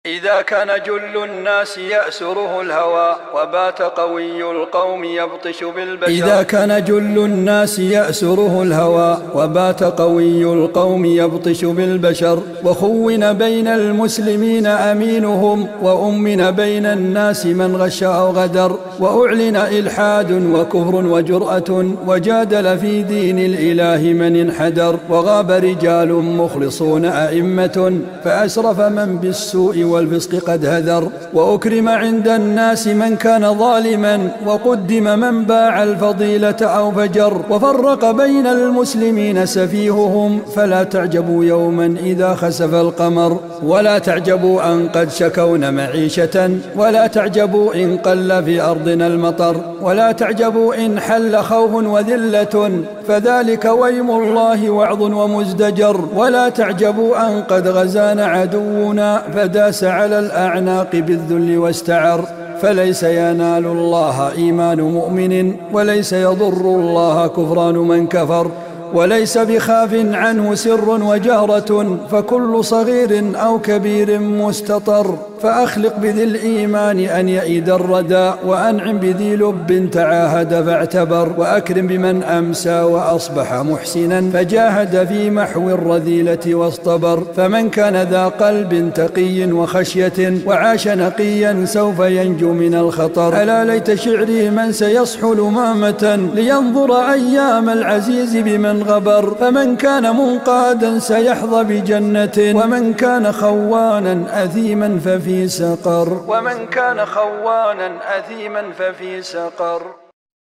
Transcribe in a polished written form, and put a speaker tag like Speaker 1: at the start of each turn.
Speaker 1: إذا كان جل الناس يأسره الهوى وبات قوي القوم يبطش بالبشر. إذا كان جل الناس يأسره الهوى وبات قوي القوم يبطش بالبشر، وخون بين المسلمين أمينهم، وأمن بين الناس من غش أو غدر، وأعلن إلحاد وكفر وجرأة، وجادل في دين الإله من انحدر، وغاب رجال مخلصون أئمة، فأسرف من بالسوء والفسق قد هذر، وأكرم عند الناس من كان ظالما، وقدم من باع الفضيلة أو فجر، وفرق بين المسلمين سفيههم، فلا تعجبوا يوما إذا خسف القمر، ولا تعجبوا أن قد شكونا معيشة، ولا تعجبوا إن قل في أرضنا المطر، ولا تعجبوا إن حل خوف وذلة، فذلك ويم الله وعظ ومزدجر، ولا تعجبوا أن قد غزانا عدونا، فداس على الأعناق بالذل واستعر، فليس ينال الله إيمان مؤمن، وليس يضر الله كفران من كفر، وليس بخاف عنه سر وجهرة، فكل صغير أو كبير مستطر، فأخلق بذي الإيمان أن يئد الردى، وأنعم بذي لب تعاهد فاعتبر، وأكرم بمن أمسى وأصبح محسنا، فجاهد في محو الرذيلة واصطبر، فمن كان ذا قلب تقي وخشية وعاش نقيا سوف ينجو من الخطر. ألا ليت شعري من سيصحو لمامة لينظر أيام العزيز بمن غبر، فمن كان منقادا سيحظى بجنة، ومن كان خوانا أثيما ففي سقر.